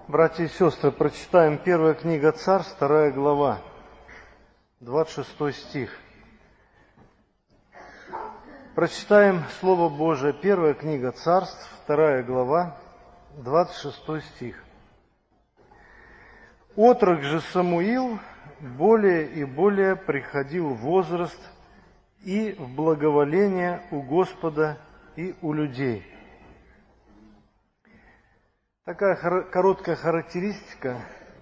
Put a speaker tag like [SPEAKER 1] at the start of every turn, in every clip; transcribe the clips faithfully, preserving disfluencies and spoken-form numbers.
[SPEAKER 1] Братья и сестры, прочитаем первая книга Царств, вторая глава, двадцать шестой стих. Прочитаем Слово Божие, первая книга Царств, вторая глава, двадцать шестой стих. «Отрок же Самуил более и более приходил в возраст и в благоволение у Господа и у людей». Такая короткая характеристика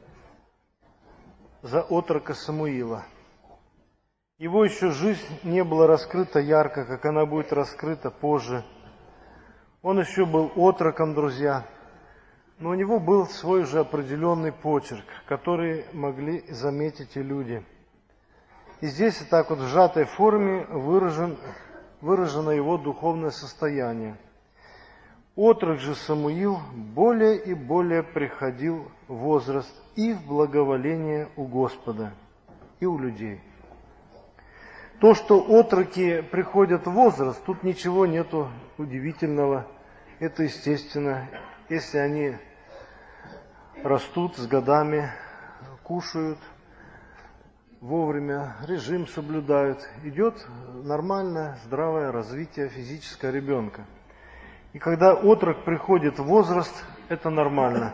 [SPEAKER 1] за отрока Самуила. Его еще жизнь не была раскрыта ярко, как она будет раскрыта позже. Он еще был отроком, друзья, но у него был свой же определенный почерк, который могли заметить и люди. И здесь так вот в сжатой форме выражен, выражено его духовное состояние. Отрок же Самуил более и более приходил в возраст и в благоволение у Господа и у людей. То, что отроки приходят в возраст, тут ничего нету удивительного. Это естественно, если они растут с годами, кушают вовремя, режим соблюдают, идет нормальное, здравое развитие физического ребенка. И когда отрок приходит в возраст, это нормально.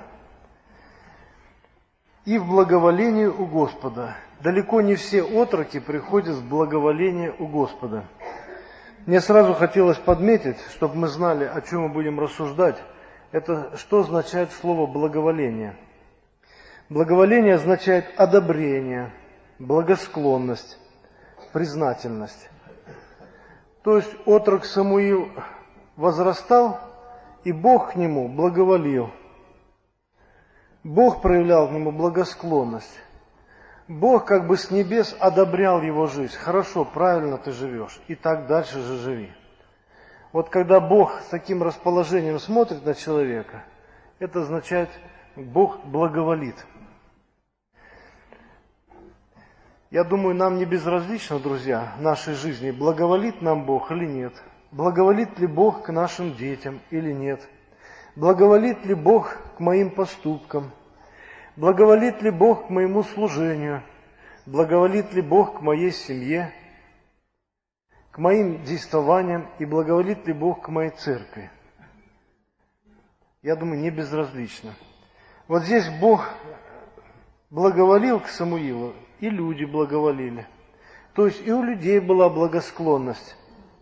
[SPEAKER 1] И в благоволение у Господа. Далеко не все отроки приходят в благоволение у Господа. Мне сразу хотелось подметить, чтобы мы знали, о чем мы будем рассуждать, это что означает слово благоволение. Благоволение означает одобрение, благосклонность, признательность. То есть отрок Самуил возрастал, и Бог к нему благоволил. Бог проявлял к нему благосклонность. Бог как бы с небес одобрял его жизнь. Хорошо, правильно ты живешь, и так дальше же живи. Вот когда Бог с таким расположением смотрит на человека, это означает, Бог благоволит. Я думаю, нам не безразлично, друзья, в нашей жизни, благоволит нам Бог или нет. Благоволит ли Бог к нашим детям или нет? Благоволит ли Бог к моим поступкам? Благоволит ли Бог к моему служению? Благоволит ли Бог к моей семье? К моим действованиям? И благоволит ли Бог к моей церкви? Я думаю, не безразлично. Вот здесь Бог благоволил к Самуилу, и люди благоволили. То есть и у людей была благосклонность.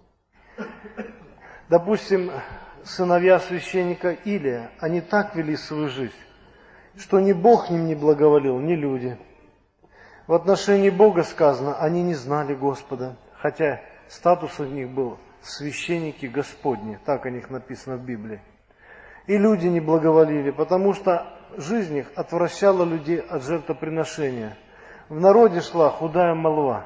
[SPEAKER 1] Допустим, сыновья священника Илия, они так вели свою жизнь, что ни Бог им не благоволил, ни люди. В отношении Бога сказано, они не знали Господа, хотя статус у них был священники Господни, так о них написано в Библии. И люди не благоволили, потому что жизнь их отвращала людей от жертвоприношения. В народе шла худая молва.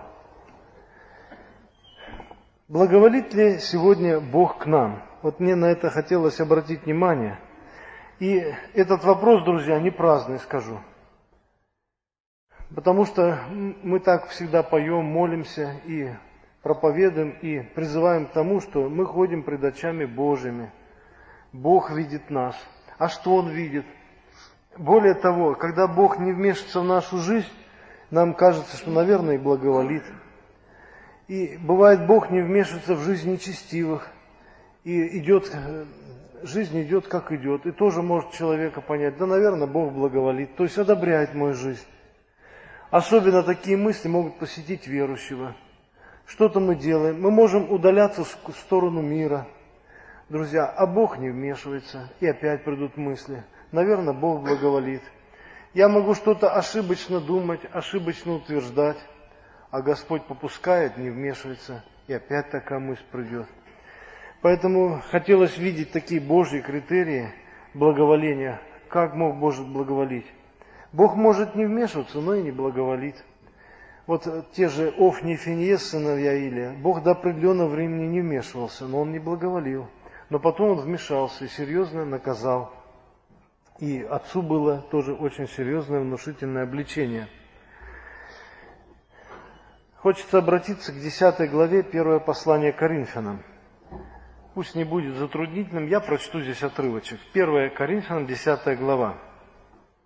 [SPEAKER 1] Благоволит ли сегодня Бог к нам? Вот мне на это хотелось обратить внимание. И этот вопрос, друзья, не праздный, скажу. Потому что мы так всегда поем, молимся и проповедуем, и призываем к тому, что мы ходим пред очами Божьими. Бог видит нас. А что Он видит? Более того, когда Бог не вмешивается в нашу жизнь, нам кажется, что, наверное, и благоволит. И бывает, Бог не вмешивается в жизнь нечестивых, и идет, жизнь идет, как идет. И тоже может человека понять, да, наверное, Бог благоволит, то есть одобряет мою жизнь. Особенно такие мысли могут посетить верующего. Что-то мы делаем, мы можем удаляться в сторону мира, друзья, а Бог не вмешивается, и опять придут мысли, наверное, Бог благоволит. Я могу что-то ошибочно думать, ошибочно утверждать, а Господь попускает, не вмешивается, и опять такая мысль придет. Поэтому хотелось видеть такие Божьи критерии благоволения. Как мог Бог благоволить? Бог может не вмешиваться, но и не благоволит. Вот те же Офни и Финеес, сыновья Илия, Бог до определенного времени не вмешивался, но Он не благоволил. Но потом Он вмешался и серьезно наказал. И отцу было тоже очень серьезное внушительное обличение. Хочется обратиться к десятой главе, первое послание Коринфянам. Пусть не будет затруднительным, я прочту здесь отрывочек. первое Коринфянам, десятая глава.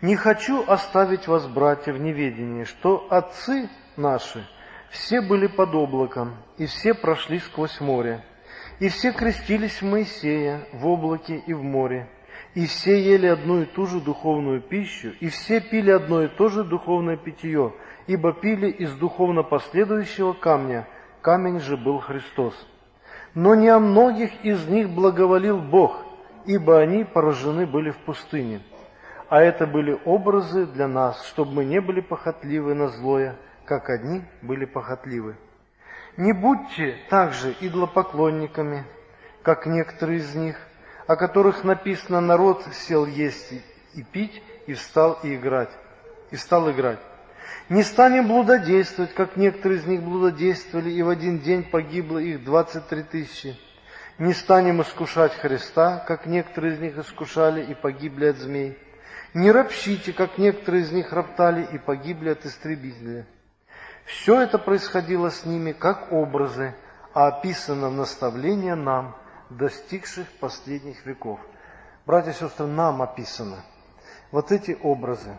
[SPEAKER 1] Не хочу оставить вас, братья, в неведении, что отцы наши все были под облаком, и все прошли сквозь море, и все крестились в Моисея в облаке и в море, и все ели одну и ту же духовную пищу, и все пили одно и то же духовное питье, ибо пили из духовно последующего камня, камень же был Христос. Но не о многих из них благоволил Бог, ибо они поражены были в пустыне. А это были образы для нас, чтобы мы не были похотливы на злое, как одни были похотливы. Не будьте также идолопоклонниками, как некоторые из них, о которых написано: народ сел есть и пить, и встал и играть, и стал играть. Не станем блудодействовать, как некоторые из них блудодействовали, и в один день погибло их двадцать три тысячи. Не станем искушать Христа, как некоторые из них искушали и погибли от змей. Не ропщите, как некоторые из них роптали и погибли от истребителя. Все это происходило с ними как образы, а описано в наставлении нам, достигших последних веков. Братья и сестры, нам описано вот эти образы.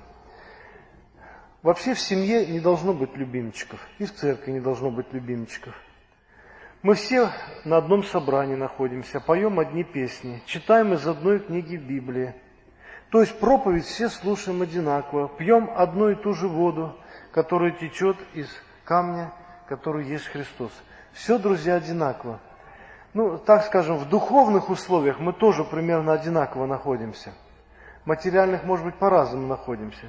[SPEAKER 1] Вообще в семье не должно быть любимчиков, и в церкви не должно быть любимчиков. Мы все на одном собрании находимся, поем одни песни, читаем из одной книги Библии. То есть проповедь все слушаем одинаково, пьем одну и ту же воду, которая течет из камня, который есть Христос. Все, друзья, одинаково. Ну, так скажем, в духовных условиях мы тоже примерно одинаково находимся. Материальных, может быть, по-разному находимся.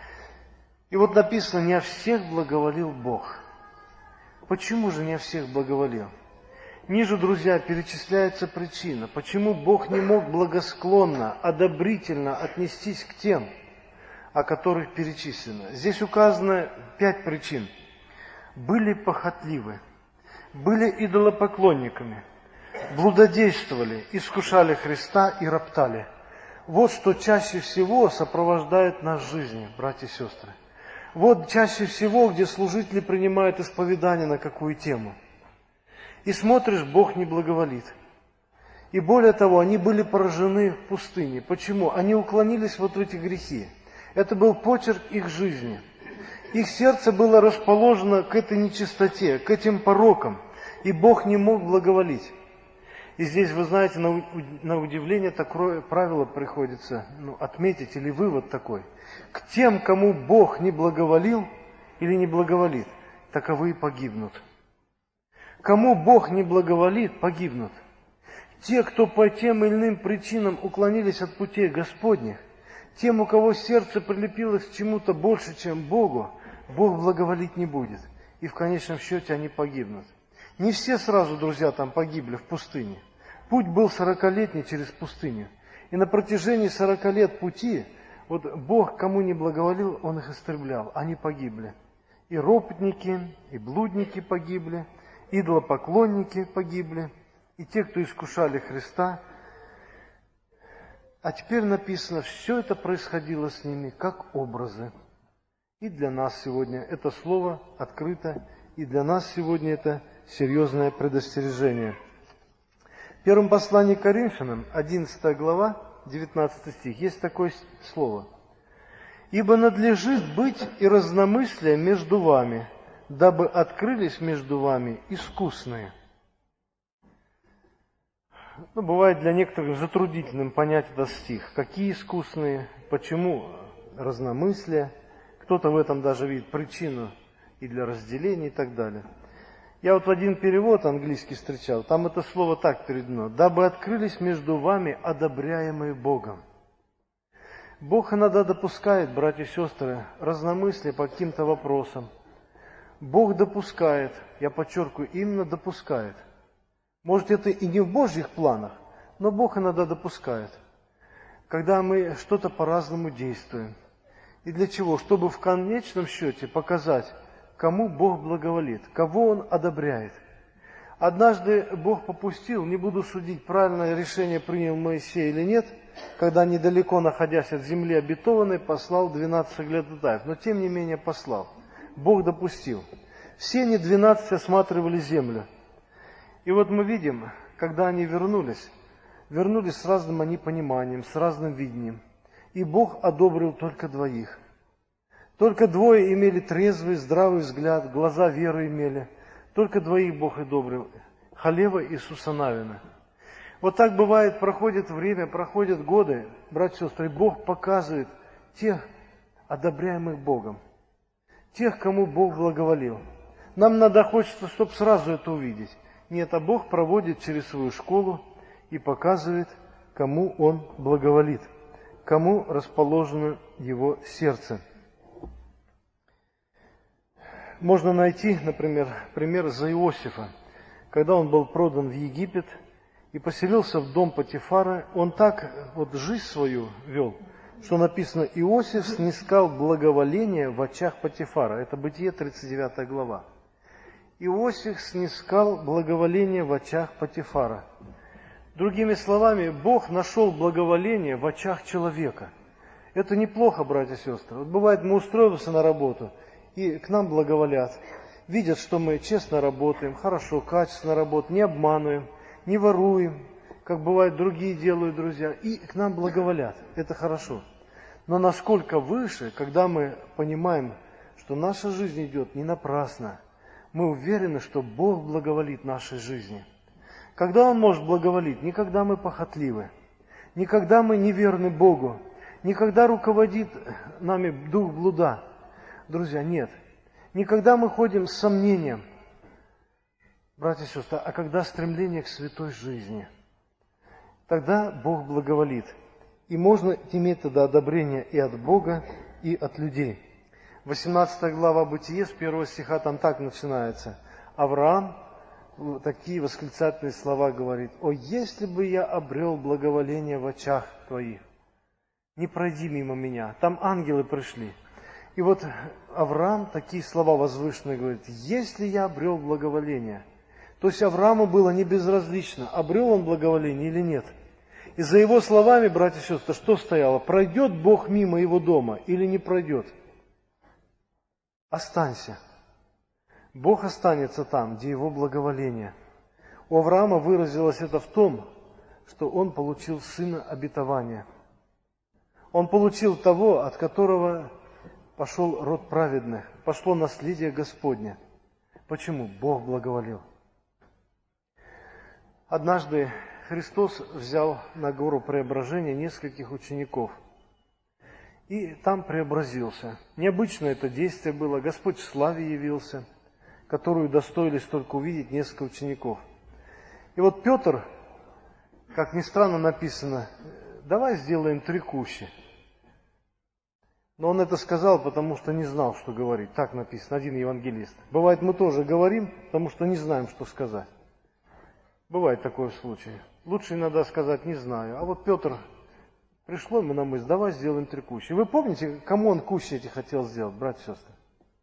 [SPEAKER 1] И вот написано: не о всех благоволил Бог. Почему же не о всех благоволил? Ниже, друзья, перечисляется причина, почему Бог не мог благосклонно, одобрительно отнестись к тем, о которых перечислено. Здесь указано пять причин. Были похотливы, были идолопоклонниками, блудодействовали, искушали Христа и роптали. Вот что чаще всего сопровождает нас в жизни, братья и сестры. Вот чаще всего, где служители принимают исповедание на какую тему. И смотришь, Бог не благоволит. И более того, они были поражены в пустыне. Почему? Они уклонились вот в эти грехи. Это был почерк их жизни. Их сердце было расположено к этой нечистоте, к этим порокам. И Бог не мог благоволить. И здесь, вы знаете, на, на удивление такое правило приходится ну, отметить, или вывод такой. К тем, кому Бог не благоволил или не благоволит, таковые погибнут. Кому Бог не благоволит, погибнут. Те, кто по тем или иным причинам уклонились от путей Господних, тем, у кого сердце прилепилось к чему-то больше, чем Богу, Бог благоволить не будет. И в конечном счете они погибнут. Не все сразу, друзья, там погибли в пустыне. Путь был сорокалетний через пустыню. И на протяжении сорока лет пути, вот Бог кому не благоволил, Он их истреблял. Они погибли. И ропотники, и блудники погибли, идолопоклонники погибли, и те, кто искушали Христа. А теперь написано, все это происходило с ними как образы. И для нас сегодня это слово открыто, и для нас сегодня это серьезное предостережение. В первом послании к Коринфянам, одиннадцатая глава, девятнадцатый стих, есть такое слово. «Ибо надлежит быть и разномыслие между вами, дабы открылись между вами искусные». Ну, бывает для некоторых затруднительным понять этот стих. Какие искусные, почему разномыслие. Кто-то в этом даже видит причину и для разделения и так далее. Я вот в один перевод английский встречал, там это слово так переведено: «Дабы открылись между вами одобряемые Богом». Бог иногда допускает, братья и сестры, разномыслие по каким-то вопросам. Бог допускает, я подчеркиваю, именно допускает. Может, это и не в Божьих планах, но Бог иногда допускает, когда мы что-то по-разному действуем. И для чего? Чтобы в конечном счете показать, кому Бог благоволит, кого Он одобряет. Однажды Бог попустил, не буду судить, правильное решение принял Моисей или нет, когда недалеко, находясь от земли обетованной, послал двенадцать соглядатаев, но тем не менее послал. Бог допустил. Все они двенадцать осматривали землю. И вот мы видим, когда они вернулись, вернулись с разным они пониманием, с разным видением. и Бог одобрил только двоих. Только двое имели трезвый, здравый взгляд, глаза веры имели. Только двоих Бог одобрил. Халева и Иисуса Навина. Вот так бывает, проходит время, проходят годы, братья и сестры, Бог показывает тех, одобряемых Богом, тех, кому Бог благоволил. Нам надо, хочется, чтобы сразу это увидеть. Нет, а Бог проводит через свою школу и показывает, кому Он благоволит, кому расположено Его сердце. Можно найти, например, пример за Иосифа. Когда он был продан в Египет и поселился в дом Потифара, он так вот жизнь свою вел, что написано: Иосиф снискал благоволение в очах Потифара. Это Бытие, тридцать девятая глава. Иосиф снискал благоволение в очах Потифара. Другими словами, Бог нашел благоволение в очах человека. Это неплохо, братья и сестры. Вот бывает, мы устроимся на работу, и к нам благоволят. Видят, что мы честно работаем, хорошо, качественно работаем, не обманываем, не воруем, как бывает другие делают, друзья, и к нам благоволят. Это хорошо. Но насколько выше, когда мы понимаем, что наша жизнь идет не напрасно, мы уверены, что Бог благоволит нашей жизни. Когда Он может благоволить? Не когда мы похотливы, не когда мы неверны Богу, не когда руководит нами дух блуда. Друзья, нет. Не когда мы ходим с сомнением, братья и сестры, а когда стремление к святой жизни. Тогда Бог благоволит. И можно иметь тогда одобрение и от Бога, и от людей. восемнадцатая глава Бытие, с первого стиха там так начинается. Авраам такие восклицательные слова говорит: «О, если бы я обрел благоволение в очах Твоих, не пройди мимо меня». Там ангелы пришли. И вот Авраам такие слова возвышенные говорит: если я обрел благоволение. То есть Аврааму было не безразлично, обрел он благоволение или нет. И за его словами, братья и сестры, что стояло? Пройдет Бог мимо его дома или не пройдет? Останься. Бог останется там, где его благоволение. У Авраама выразилось это в том, что он получил сына обетования. Он получил того, от которого пошел род праведных, пошло наследие Господне. Почему? Бог благоволил. Однажды Христос взял на гору преображения нескольких учеников и там преобразился. Необычное это действие было. Господь в славе явился, которую достоились только увидеть несколько учеников. И вот Петр, как ни странно написано, давай сделаем три кущи. Но он это сказал, потому что не знал, что говорить. Так написано, один евангелист. Бывает, мы тоже говорим, потому что не знаем, что сказать. Бывает такое в случае. Лучше иногда сказать «не знаю». А вот Петр, пришло ему на мысль: давай сделаем три кущи. Вы помните, кому он кущи эти хотел сделать, братья и сестры?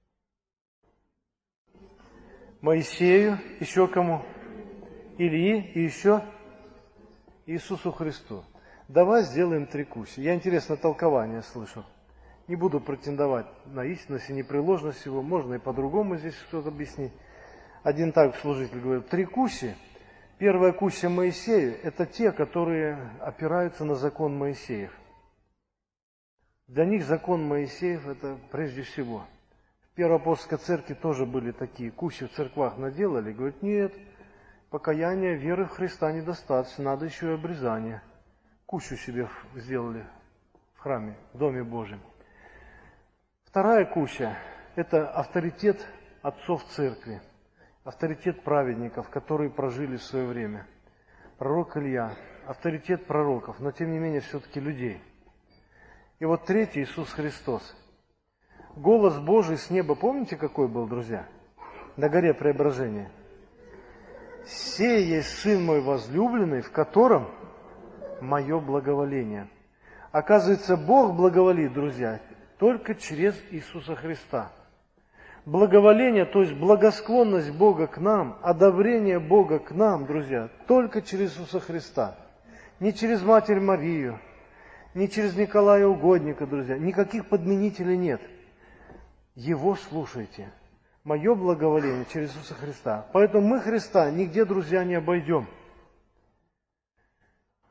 [SPEAKER 1] Моисею, еще кому? Ильи и еще Иисусу Христу. Давай сделаем три кущи. Я интересное толкование слышу. Не буду претендовать на истинность и непреложность его. Можно и по-другому здесь что-то объяснить. Один так служитель говорит: три кущи. Первая куща Моисею – это те, которые опираются на закон Моисеев. Для них закон Моисеев – это прежде всего. В Первой апостольской церкви тоже были такие кущи, в церквах наделали. Говорят: нет, покаяния веры в Христа недостаточно, надо еще и обрезание. Кущу себе сделали в храме, в Доме Божьем. Вторая куща – это авторитет отцов церкви, авторитет праведников, которые прожили в свое время. Пророк Илья, авторитет пророков, но тем не менее все-таки людей. И вот третий – Иисус Христос. Голос Божий с неба, помните, какой был, друзья? На горе Преображения. «Сей есть Сын мой возлюбленный, в котором мое благоволение». Оказывается, Бог благоволит, друзья, только через Иисуса Христа. Благоволение, то есть благосклонность Бога к нам, одобрение Бога к нам, друзья, только через Иисуса Христа. Не через Матерь Марию, не через Николая Угодника, друзья. Никаких подменителей нет. Его слушайте. Мое благоволение через Иисуса Христа. Поэтому мы Христа нигде, друзья, не обойдем.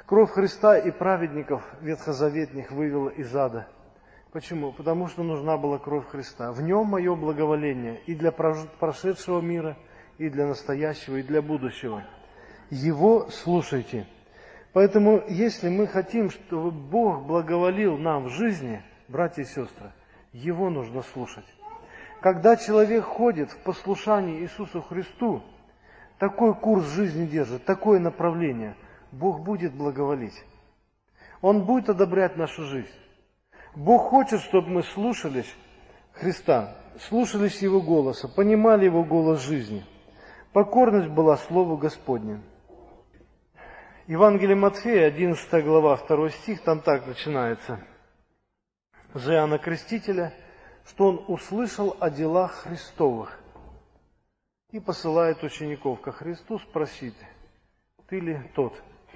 [SPEAKER 1] Кровь Христа и праведников ветхозаветных вывела из ада. Почему? Потому что нужна была кровь Христа. В нем мое благоволение и для прошедшего мира, и для настоящего, и для будущего. Его слушайте. Поэтому, если мы хотим, чтобы Бог благоволил нам в жизни, братья и сестры, Его нужно слушать. Когда человек ходит в послушании Иисусу Христу, такой курс жизни держит, такое направление, Бог будет благоволить. Он будет одобрять нашу жизнь. Бог хочет, чтобы мы слушались Христа, слушались Его голоса, понимали Его голос жизни. Покорность была Слову Господнему. Евангелие Матфея, одиннадцатая глава, второй стих, там так начинается. За Иоанна Крестителя, что он услышал о делах Христовых и посылает учеников ко Христу спросить, ты ли тот?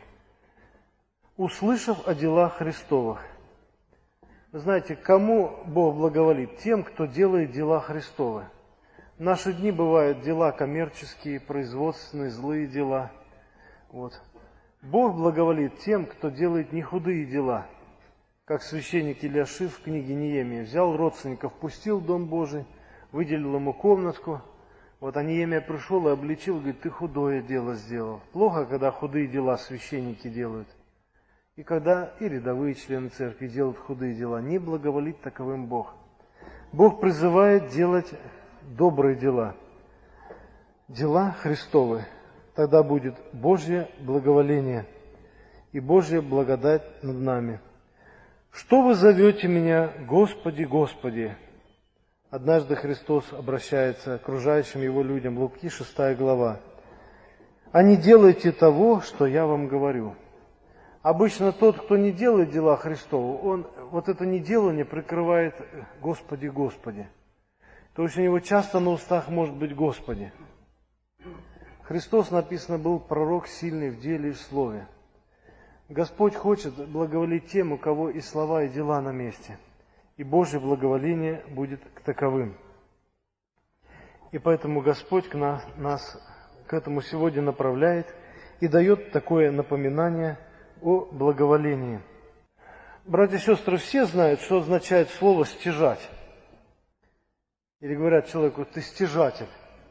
[SPEAKER 1] Услышав о делах Христовых. Вы знаете, кому Бог благоволит? Тем, кто делает дела Христовы. В наши дни бывают дела коммерческие, производственные, злые дела. Вот. Бог благоволит тем, кто делает не худые дела. Как священник Илиашив в книге Неемия взял родственников, пустил в Дом Божий, выделил ему комнатку. Вот, а Неемия пришел и обличил, говорит, ты худое дело сделал. Плохо, когда худые дела священники делают. И когда и рядовые члены церкви делают худые дела, не благоволит таковым Бог. Бог призывает делать добрые дела, дела Христовы. Тогда будет Божье благоволение и Божья благодать над нами. Что вы зовете меня, Господи, Господи? Однажды Христос обращается к окружающим Его людям, Луки, шестая глава. А не делайте того, что я вам говорю. Обычно тот, кто не делает дела Христовы, он вот это неделание прикрывает Господи, Господи. То есть у него часто на устах может быть Господи. Христос, написано, был пророк сильный в деле и в слове. Господь хочет благоволить тем, у кого и слова, и дела на месте. И Божье благоволение будет к таковым. И поэтому Господь к нас, нас к этому сегодня направляет и дает такое напоминание о благоволении. Братья и сестры, все знают, что означает слово «стяжать». Или говорят человеку, ты стяжатель.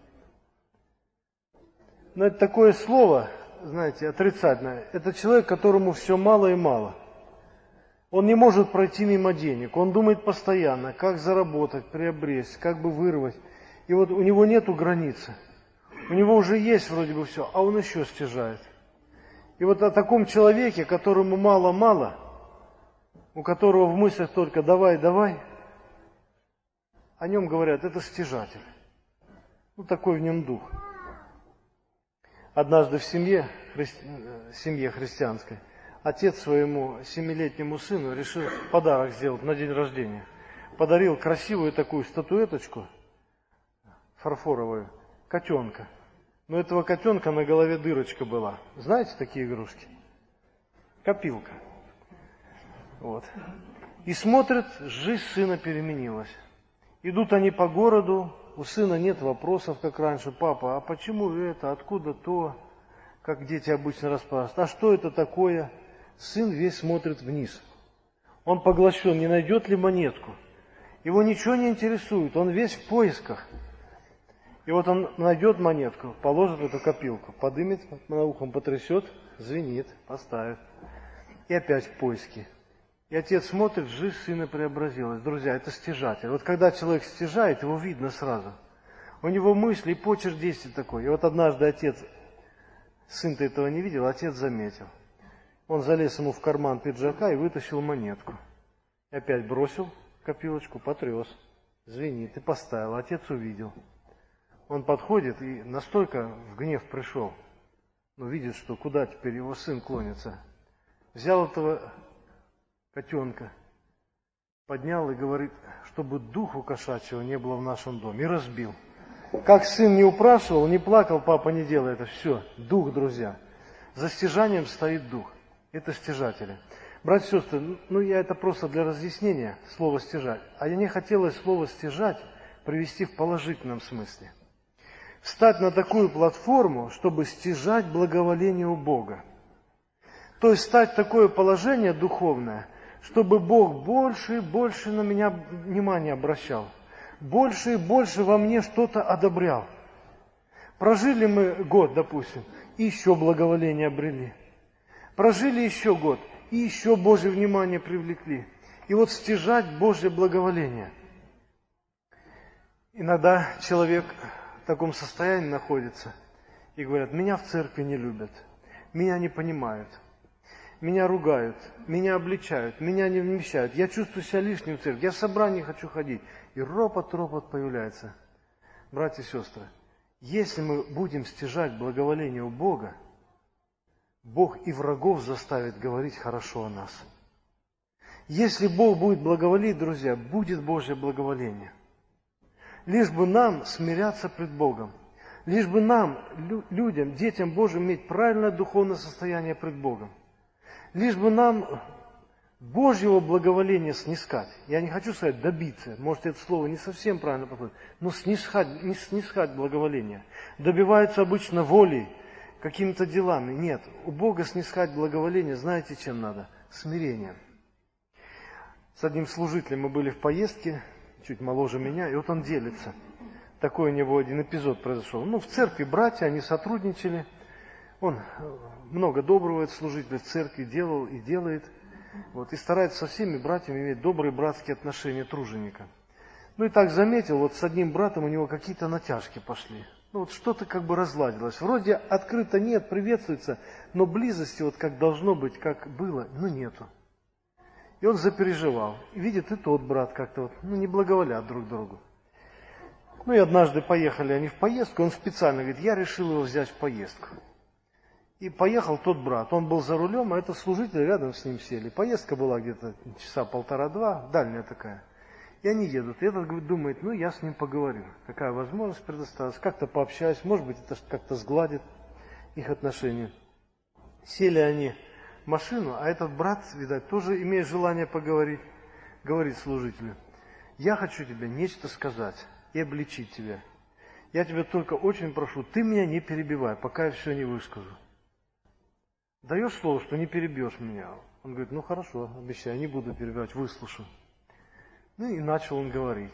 [SPEAKER 1] Но это такое слово, знаете, отрицательное. Это человек, которому все мало и мало. Он не может пройти мимо денег. Он думает постоянно, как заработать, приобрести, как бы вырвать. И вот у него нету границы. У него уже есть вроде бы все, а он еще стяжает. И вот о таком человеке, которому мало-мало, у которого в мыслях только «давай, давай», о нем говорят, это стяжатель. Ну, такой в нем дух. Однажды в семье, христи... семье христианской отец своему семилетнему сыну решил подарок сделать на день рождения. Подарил красивую такую статуэточку, фарфоровую, котенка. Но у этого котенка на голове дырочка была. Знаете такие игрушки? Копилка. Вот. И смотрит, жизнь сына переменилась. Идут они по городу, у сына нет вопросов, как раньше. Папа, а почему это, откуда то? Как дети обычно расспрашивают. А что это такое? Сын весь смотрит вниз. Он поглощен, не найдет ли монетку. Его ничего не интересует, он весь в поисках. И вот он найдет монетку, положит в эту копилку, подымет, на ухом потрясет, звенит, поставит. И опять в поиске. И отец смотрит, жизнь сына преобразилась. Друзья, это стяжатель. Вот когда человек стяжает, его видно сразу. У него мысли и почерк действий такой. И вот однажды отец, сын-то этого не видел, отец заметил. Он залез ему в карман пиджака и вытащил монетку. И опять бросил копилочку, потряс, звенит и поставил. Отец увидел. Он подходит и настолько в гнев пришел, ну, видит, что куда теперь его сын клонится. Взял этого котенка, поднял и говорит, чтобы духу кошачьего не было в нашем доме, и разбил. Как сын не упрашивал, не плакал, папа не делай это, все, дух, друзья. За стяжанием стоит дух, это стяжатели. Братья и сестры, ну я это просто для разъяснения, слово стяжать. А мне хотелось слово стяжать привести в положительном смысле. Встать на такую платформу, чтобы стяжать благоволение у Бога. То есть стать в такое положение духовное, чтобы Бог больше и больше на меня внимание обращал. Больше и больше во мне что-то одобрял. Прожили мы год, допустим, и еще благоволение обрели. Прожили еще год, и еще Божье внимание привлекли. И вот стяжать Божье благоволение. Иногда человек в таком состоянии находится, и говорят, меня в церкви не любят, меня не понимают, меня ругают, меня обличают, меня не вмещают, я чувствую себя лишним в церкви, я в собрание хочу ходить. И ропот-ропот появляется. Братья и сестры, если мы будем стяжать благоволение у Бога, Бог и врагов заставит говорить хорошо о нас. Если Бог будет благоволить, друзья, будет Божье благоволение. Лишь бы нам смиряться пред Богом. Лишь бы нам, людям, детям Божьим, иметь правильное духовное состояние пред Богом. Лишь бы нам Божьего благоволения снискать. Я не хочу сказать добиться, может это слово не совсем правильно подходит, но снискать, не снискать благоволение. Добиваются обычно волей, какими-то делами. Нет, у Бога снискать благоволение, знаете, чем надо? Смирением. С одним служителем мы были в поездке, чуть моложе меня, и вот он делится. Такой у него один эпизод произошел. Ну, в церкви братья, они сотрудничали. Он много доброго, этот служитель в церкви делал и делает. Вот, и старается со всеми братьями иметь добрые братские отношения труженика. Ну и так заметил, вот с одним братом у него какие-то натяжки пошли. Ну вот что-то как бы разладилось. Вроде открыто нет, приветствуется, но близости вот как должно быть, как было, ну нету. И он запереживал. И видит, и тот брат как-то вот, ну не благоволят друг другу. Ну и однажды поехали они в поездку, он специально говорит, я решил его взять в поездку. И поехал тот брат, он был за рулем, а этот служитель рядом с ним сели. Поездка была где-то часа полтора-два, дальняя такая. И они едут. И этот думает, ну я с ним поговорю. Какая возможность предоставилась, как-то пообщаюсь, может быть это как-то сгладит их отношения. Сели они в машину, а этот брат, видать, тоже имеет желание поговорить. Говорит служителю, я хочу тебе нечто сказать и обличить тебя. Я тебя только очень прошу, ты меня не перебивай, пока я все не выскажу. Даешь слово, что не перебьешь меня? Он говорит, ну хорошо, обещаю, не буду перебивать, выслушаю. Ну и начал он говорить.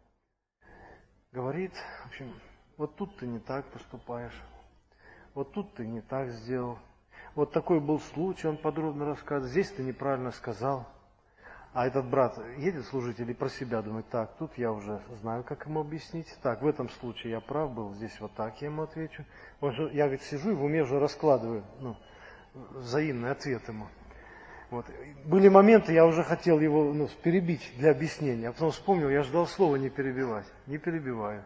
[SPEAKER 1] Говорит, в общем, вот тут ты не так поступаешь, вот тут ты не так сделал. Вот такой был случай, он подробно рассказывает, здесь ты неправильно сказал. А этот брат едет служитель и про себя думает, так, тут я уже знаю, как ему объяснить. Так, в этом случае я прав был, здесь вот так я ему отвечу. Я, говорит, сижу и в уме уже раскладываю, ну, взаимный ответ ему. Вот. Были моменты, я уже хотел его ну, перебить для объяснения, а потом вспомнил, я ждал слова не перебивать. Не перебиваю.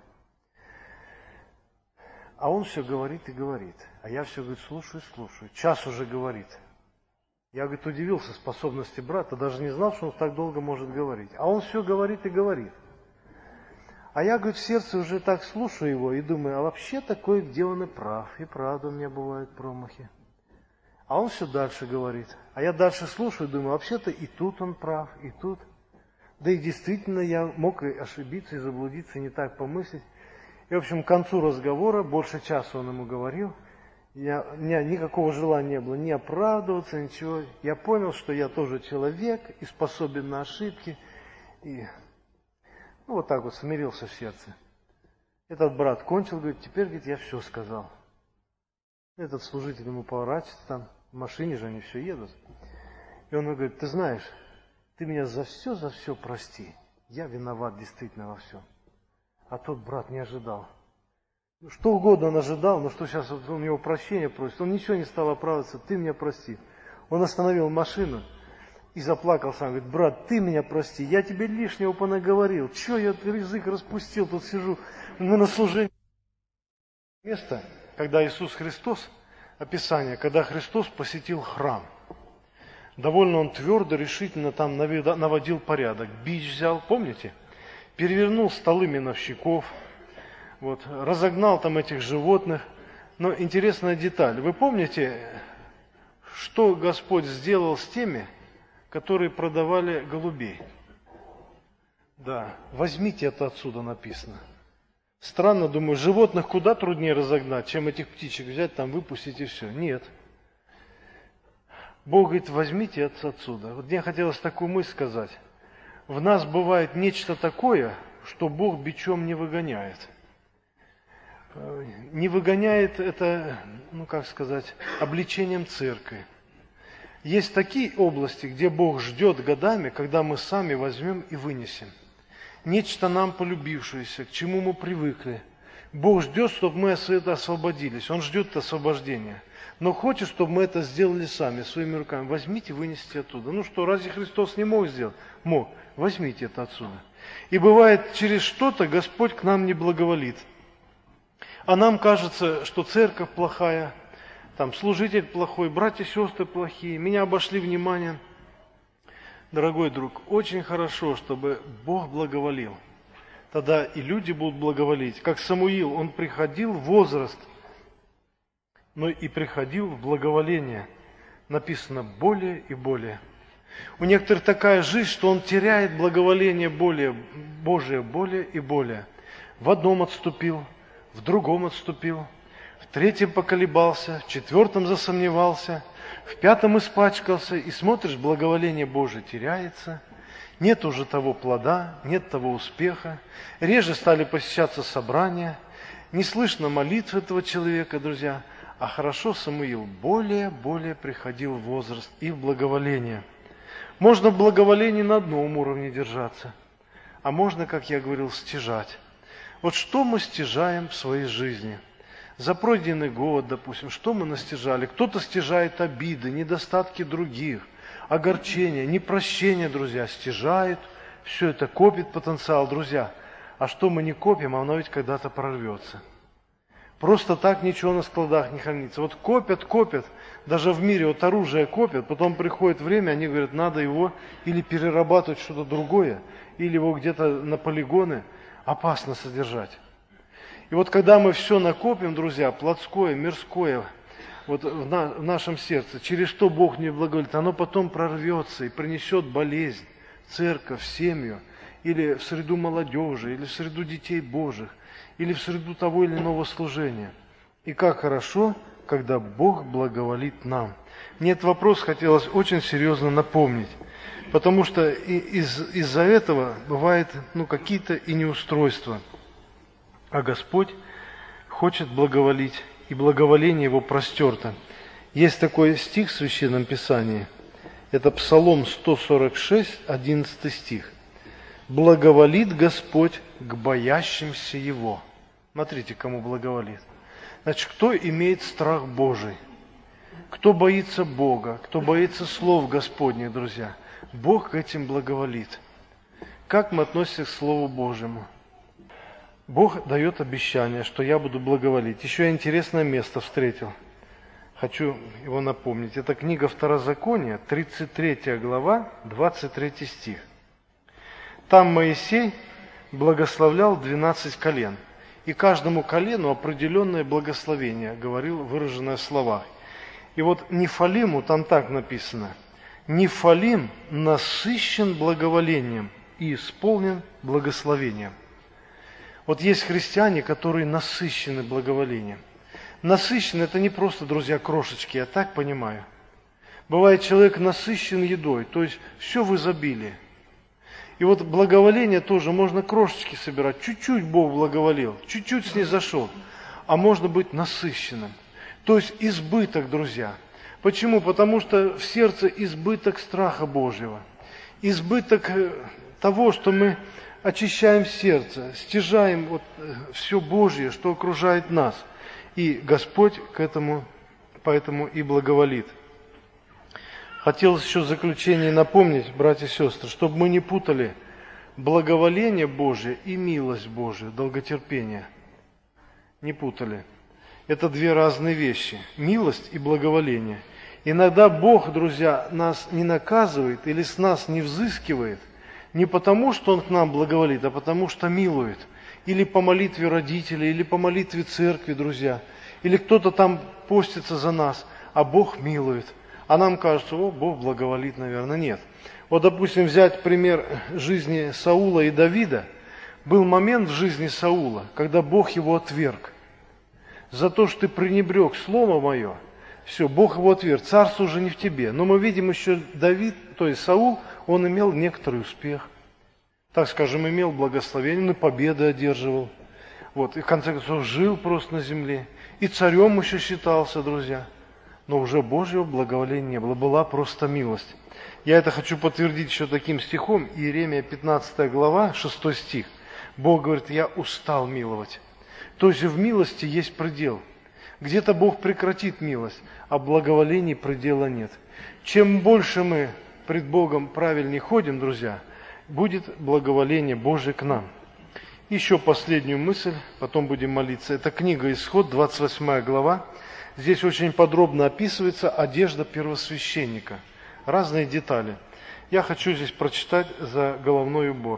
[SPEAKER 1] А он все говорит и говорит. А я все, говорит, слушаю и слушаю. Час уже говорит. Я, говорит, удивился способности брата, даже не знал, что он так долго может говорить. А он все говорит и говорит. А я, говорит, в сердце уже так слушаю его и думаю, а вообще-то кое-где он и прав. И правда у меня бывают промахи. А он все дальше говорит. А я дальше слушаю, думаю, вообще-то и тут он прав, и тут. Да и действительно я мог и ошибиться, и заблудиться, и не так помыслить. И, в общем, к концу разговора, больше часа он ему говорил, я, у меня никакого желания не было ни оправдываться, ничего. Я понял, что я тоже человек и способен на ошибки. И ну, вот так вот смирился в сердце. Этот брат кончил, говорит, теперь, говорит, я все сказал. Этот служитель ему поворачивается, там в машине же они все едут. И он говорит, ты знаешь, ты меня за все, за все прости. Я виноват действительно во всем. А тот брат не ожидал. Что угодно он ожидал, но что сейчас он у него прощения просит. Он ничего не стал оправдываться, ты меня прости. Он остановил машину и заплакал сам. Говорит, брат, ты меня прости, я тебе лишнего понаговорил. Че я язык распустил, тут сижу, мы на служении. Место, когда Иисус Христос, описание, когда Христос посетил храм. Довольно он твердо, решительно там наводил порядок. Бич взял, помните? Перевернул столы миновщиков. Вот, разогнал там этих животных. Но интересная деталь. Вы помните, что Господь сделал с теми, которые продавали голубей? Да, возьмите это отсюда написано. Странно, думаю, животных куда труднее разогнать, чем этих птичек взять, там выпустить и все. Нет. Бог говорит, возьмите это отсюда. Вот мне хотелось такую мысль сказать. В нас бывает нечто такое, что Бог бичом не выгоняет. Не выгоняет это, ну как сказать, обличением церкви. Есть такие области, где Бог ждет годами, когда мы сами возьмем и вынесем. Нечто нам полюбившееся, к чему мы привыкли. Бог ждет, чтобы мы от этого освободились. Он ждет освобождения. Но хочет, чтобы мы это сделали сами, своими руками. Возьмите, вынесите оттуда. Ну что, разве Христос не мог сделать? Мог. Возьмите это отсюда. И бывает, через что-то Господь к нам не благоволит. А нам кажется, что церковь плохая, там служитель плохой, братья и сестры плохие, меня обошли вниманием. Дорогой друг, очень хорошо, чтобы Бог благоволил. Тогда и люди будут благоволить. Как Самуил, он приходил в возраст, но и приходил в благоволение. Написано более и более. У некоторых такая жизнь, что он теряет благоволение более, Божие более и более. В одном отступил, в другом отступил, в третьем поколебался, в четвертом засомневался, в пятом испачкался, и смотришь, благоволение Божие теряется. Нет уже того плода, нет того успеха. Реже стали посещаться собрания, не слышно молитв этого человека, друзья. А хорошо Самуил более-более приходил в возраст и в благоволение. Можно в благоволении на одном уровне держаться, а можно, как я говорил, стяжать. Вот что мы стяжаем в своей жизни? За пройденный год, допустим, что мы настяжали? Кто-то стяжает обиды, недостатки других, огорчения, непрощения, друзья, стяжает. Все это копит потенциал, друзья. А что мы не копим, оно ведь когда-то прорвется. Просто так ничего на складах не хранится. Вот копят, копят, даже в мире вот оружие копят, потом приходит время, они говорят, надо его или перерабатывать что-то другое, или его где-то на полигоны опасно содержать. И вот когда мы все накопим, друзья, плотское, мирское, вот в, на, в нашем сердце, через что Бог не благоволит, оно потом прорвется и принесет болезнь в церковь, в семью, или в среду молодежи, или в среду детей Божьих, или в среду того или иного служения. И как хорошо, когда Бог благоволит нам. Мне этот вопрос хотелось очень серьезно напомнить, потому что из, из-за этого бывают ну, какие-то и неустройства. А Господь хочет благоволить, и благоволение Его простерто. Есть такой стих в Священном Писании, это Псалом сто сорок шесть, одиннадцатый стих. «Благоволит Господь к боящимся Его». Смотрите, кому благоволит. Значит, кто имеет страх Божий? Кто боится Бога? Кто боится слов Господних, друзья? Бог к этим благоволит. Как мы относимся к Слову Божьему? Бог дает обещание, что я буду благоволить. Еще я интересное место встретил. Хочу его напомнить. Это книга Второзакония, тридцать третья глава, двадцать третий стих. Там Моисей благословлял двенадцать колен. И каждому колену определенное благословение говорил, выраженное в словах. И вот Нефалиму там так написано. Нефалим насыщен благоволением и исполнен благословением. Вот есть христиане, которые насыщены благоволением. Насыщен – это не просто, друзья, крошечки, я так понимаю. Бывает, человек насыщен едой, то есть все в изобилии. И вот благоволение тоже можно крошечки собирать. Чуть-чуть Бог благоволил, чуть-чуть снизошел. А можно быть насыщенным. То есть избыток, друзья. Почему? Потому что в сердце избыток страха Божьего. Избыток того, что мы очищаем сердце, стяжаем вот все Божье, что окружает нас. И Господь к этому, поэтому и благоволит. Хотелось еще в заключение напомнить, братья и сестры, чтобы мы не путали благоволение Божие и милость Божия, долготерпение. Не путали. Это две разные вещи. Милость и благоволение. Иногда Бог, друзья, нас не наказывает или с нас не взыскивает не потому, что Он к нам благоволит, а потому, что милует. Или по молитве родителей, или по молитве церкви, друзья. Или кто-то там постится за нас, а Бог милует. А нам кажется, о, Бог благоволит, наверное. Нет. Вот, допустим, взять пример жизни Саула и Давида. Был момент в жизни Саула, когда Бог его отверг. За то, что ты пренебрег Слово Мое, Все, Бог его отверг, царство уже не в тебе. Но мы видим еще Давид, то есть Саул, он имел некоторый успех. Так скажем, имел благословение, он и победы одерживал. Вот, и в конце концов жил просто на земле. И царем еще считался, друзья. Но уже Божьего благоволения не было, была просто милость. Я это хочу подтвердить еще таким стихом. Иеремия пятнадцатая глава, шестой стих. Бог говорит, я устал миловать. То есть в милости есть предел. Где-то Бог прекратит милость, а благоволений предела нет. Чем больше мы пред Богом правильнее ходим, друзья, будет благоволение Божие к нам. Еще последнюю мысль, потом будем молиться. Это книга Исход, двадцать восьмая глава. Здесь очень подробно описывается одежда первосвященника. Разные детали. Я хочу здесь прочитать за головной убор.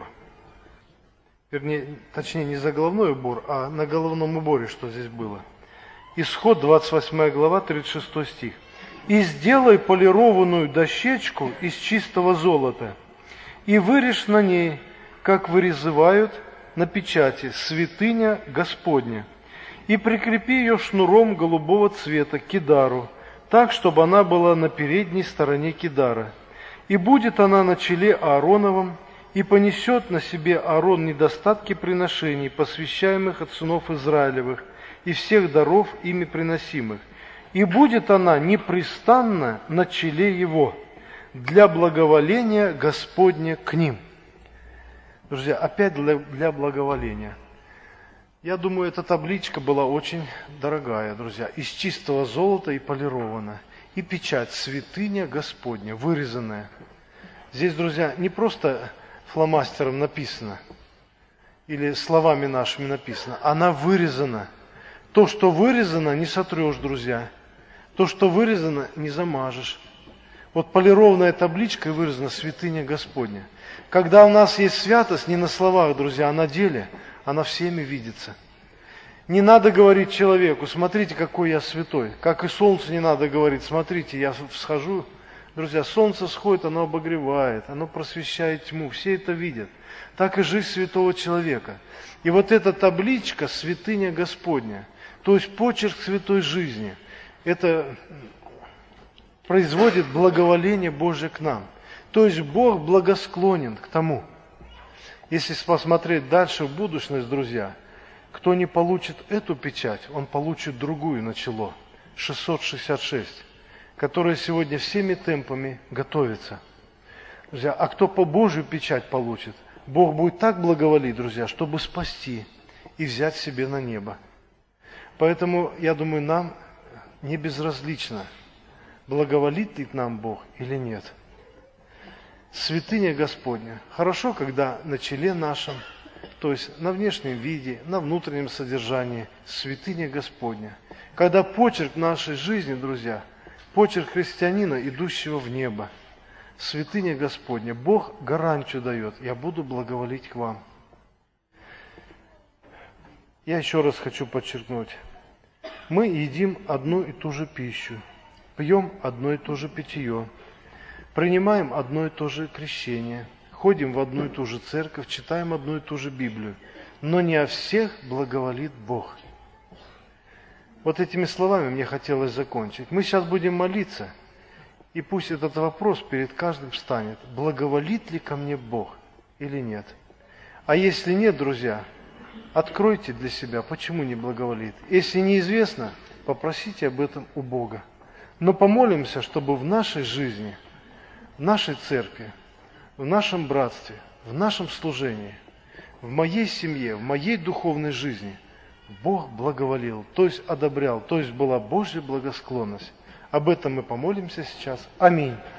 [SPEAKER 1] Вернее, точнее, не за головной убор, а на головном уборе, что здесь было. Исход, двадцать восьмая глава, тридцать шестой стих. «И сделай полированную дощечку из чистого золота, и вырежь на ней, как вырезывают на печати, святыня Господня, и прикрепи ее шнуром голубого цвета к кидару, так, чтобы она была на передней стороне кидара. И будет она на челе Аароновом, и понесет на себе Аарон недостатки приношений, посвящаемых от сынов Израилевых, и всех даров ими приносимых. И будет она непрестанно на челе его, для благоволения Господня к ним». Друзья, опять для, для благоволения. Я думаю, эта табличка была очень дорогая, друзья, из чистого золота и полирована. И печать «Святыня Господня», вырезанная. Здесь, друзья, не просто фломастером написано, или словами нашими написано, она вырезана. То, что вырезано, не сотрешь, друзья. То, что вырезано, не замажешь. Вот полированная табличка вырезана «Святыня Господня». Когда у нас есть святость, не на словах, друзья, а на деле, она всеми видится. Не надо говорить человеку, смотрите, какой я святой. Как и солнце не надо говорить, смотрите, я всхожу. Друзья, солнце сходит, оно обогревает, оно просвещает тьму, все это видят. Так и жизнь святого человека. И вот эта табличка «Святыня Господня», то есть почерк святой жизни, это производит благоволение Божие к нам. То есть Бог благосклонен к тому. Если посмотреть дальше в будущность, друзья, кто не получит эту печать, он получит другую на чело, шестьсот шестьдесят шесть, которая сегодня всеми темпами готовится. Друзья, а кто по Божию печать получит, Бог будет так благоволить, друзья, чтобы спасти и взять себе на небо. Поэтому, я думаю, нам не безразлично, благоволит ли нам Бог или нет. Святыня Господня. Хорошо, когда на челе нашем, то есть на внешнем виде, на внутреннем содержании, святыня Господня. Когда почерк нашей жизни, друзья, почерк христианина, идущего в небо, святыня Господня. Бог гарантию дает, я буду благоволить к вам. Я еще раз хочу подчеркнуть. Мы едим одну и ту же пищу, пьем одно и то же питье, принимаем одно и то же крещение, ходим в одну и ту же церковь, читаем одну и ту же Библию, но не о всех благоволит Бог. Вот этими словами мне хотелось закончить. Мы сейчас будем молиться, и пусть этот вопрос перед каждым встанет, благоволит ли ко мне Бог или нет. А если нет, друзья, откройте для себя, почему не благоволит. Если неизвестно, попросите об этом у Бога. Но помолимся, чтобы в нашей жизни, в нашей церкви, в нашем братстве, в нашем служении, в моей семье, в моей духовной жизни Бог благоволил, то есть одобрял, то есть была Божья благосклонность. Об этом мы помолимся сейчас. Аминь.